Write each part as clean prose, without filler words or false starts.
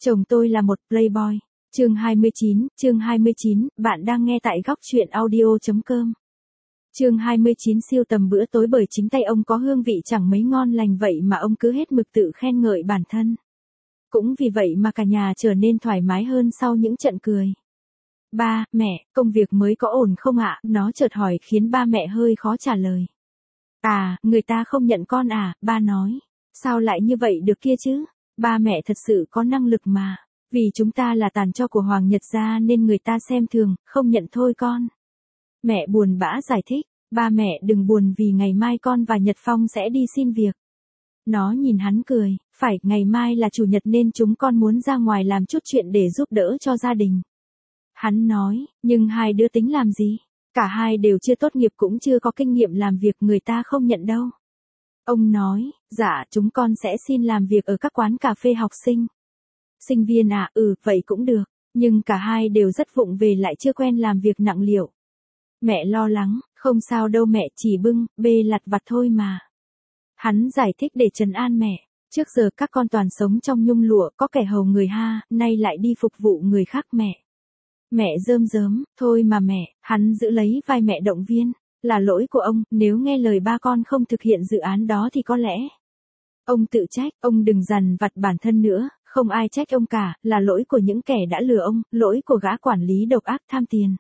Chồng tôi là một playboy. Chương 29, bạn đang nghe tại góc truyện audio.com. Chương 29 siêu tầm bữa tối bởi chính tay ông có hương vị chẳng mấy ngon lành vậy mà ông cứ hết mực tự khen ngợi bản thân. Cũng vì vậy mà cả nhà trở nên thoải mái hơn sau những trận cười. Ba, mẹ, công việc mới có ổn không ạ? Nó chợt hỏi khiến ba mẹ hơi khó trả lời. À, người ta không nhận con à, ba nói. Sao lại như vậy được kia chứ? Ba mẹ thật sự có năng lực mà. Vì chúng ta là tàn tro của Hoàng Nhật gia nên người ta xem thường, không nhận thôi con. Mẹ buồn bã giải thích, ba mẹ đừng buồn vì ngày mai con và Nhật Phong sẽ đi xin việc. Nó nhìn hắn cười, phải, ngày mai là chủ nhật nên chúng con muốn ra ngoài làm chút chuyện để giúp đỡ cho gia đình. Hắn nói, nhưng hai đứa tính làm gì? Cả hai đều chưa tốt nghiệp cũng chưa có kinh nghiệm làm việc, người ta không nhận đâu. Ông nói, dạ chúng con sẽ xin làm việc ở các quán cà phê học sinh. Sinh viên à, vậy cũng được, nhưng cả hai đều rất vụng về lại chưa quen làm việc nặng liệu. Mẹ lo lắng, không sao đâu mẹ, chỉ bưng, bê lặt vặt thôi mà. Hắn giải thích để trấn an mẹ, trước giờ các con toàn sống trong nhung lụa, có kẻ hầu người ha, nay lại đi phục vụ người khác mẹ. Mẹ rơm rớm, thôi mà mẹ, hắn giữ lấy vai mẹ động viên, là lỗi của ông, nếu nghe lời ba con không thực hiện dự án đó thì có lẽ. Ông tự trách, ông đừng dằn vặt bản thân nữa, không ai trách ông cả, là lỗi của những kẻ đã lừa ông, lỗi của gã quản lý độc ác tham tiền.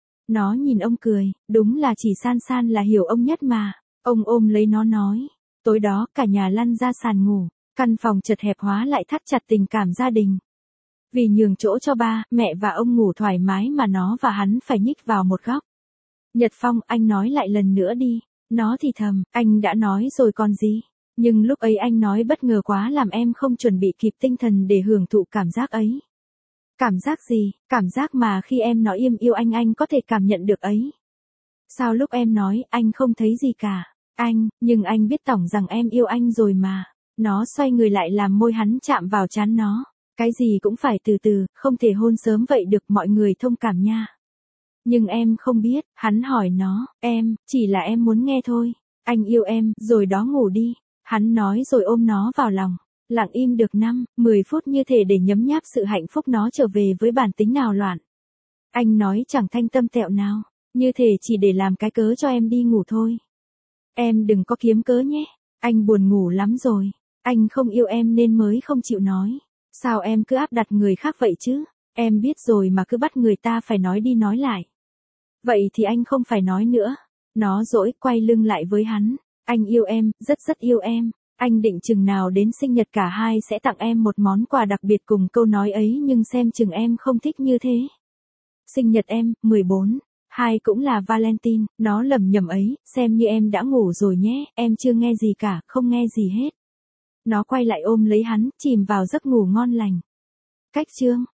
Nó nhìn ông cười, đúng là chỉ San San là hiểu ông nhất mà. Ông ôm lấy nó nói, tối đó cả nhà lăn ra sàn ngủ, căn phòng chật hẹp hóa lại thắt chặt tình cảm gia đình. Vì nhường chỗ cho ba, mẹ và ông ngủ thoải mái mà nó và hắn phải nhích vào một góc. Nhật Phong, anh nói lại lần nữa đi. Nó thì thầm, anh đã nói rồi còn gì. Nhưng lúc ấy anh nói bất ngờ quá làm em không chuẩn bị kịp tinh thần để hưởng thụ cảm giác ấy. Cảm giác gì? Cảm giác mà khi em nói im yêu anh có thể cảm nhận được ấy. Sao lúc em nói anh không thấy gì cả? Nhưng anh biết tổng rằng em yêu anh rồi mà. Nó xoay người lại làm môi hắn chạm vào trán nó. Cái gì cũng phải từ từ, không thể hôn sớm vậy được, mọi người thông cảm nha. Nhưng em không biết, hắn hỏi nó, chỉ là em muốn nghe thôi. Anh yêu em, rồi đó ngủ đi. Hắn nói rồi ôm nó vào lòng. Lặng im được 5-10 phút như thể để nhấm nháp sự hạnh phúc nó trở về với bản tính nào loạn. Anh nói chẳng thanh tâm tẹo nào, như thể chỉ để làm cái cớ cho em đi ngủ thôi. Em đừng có kiếm cớ nhé, anh buồn ngủ lắm rồi. Anh không yêu em nên mới không chịu nói. Sao em cứ áp đặt người khác vậy chứ? Em biết rồi mà cứ bắt người ta phải nói đi nói lại. Vậy thì anh không phải nói nữa. Nó dỗi quay lưng lại với hắn. Anh yêu em, rất rất yêu em. Anh định chừng nào đến sinh nhật cả hai sẽ tặng em một món quà đặc biệt cùng câu nói ấy, nhưng xem chừng em không thích như thế. Sinh nhật em, 14. Hai cũng là Valentine, nó lẩm nhẩm ấy, xem như em đã ngủ rồi nhé, em chưa nghe gì cả, không nghe gì hết. Nó quay lại ôm lấy hắn, chìm vào giấc ngủ ngon lành. Cách chương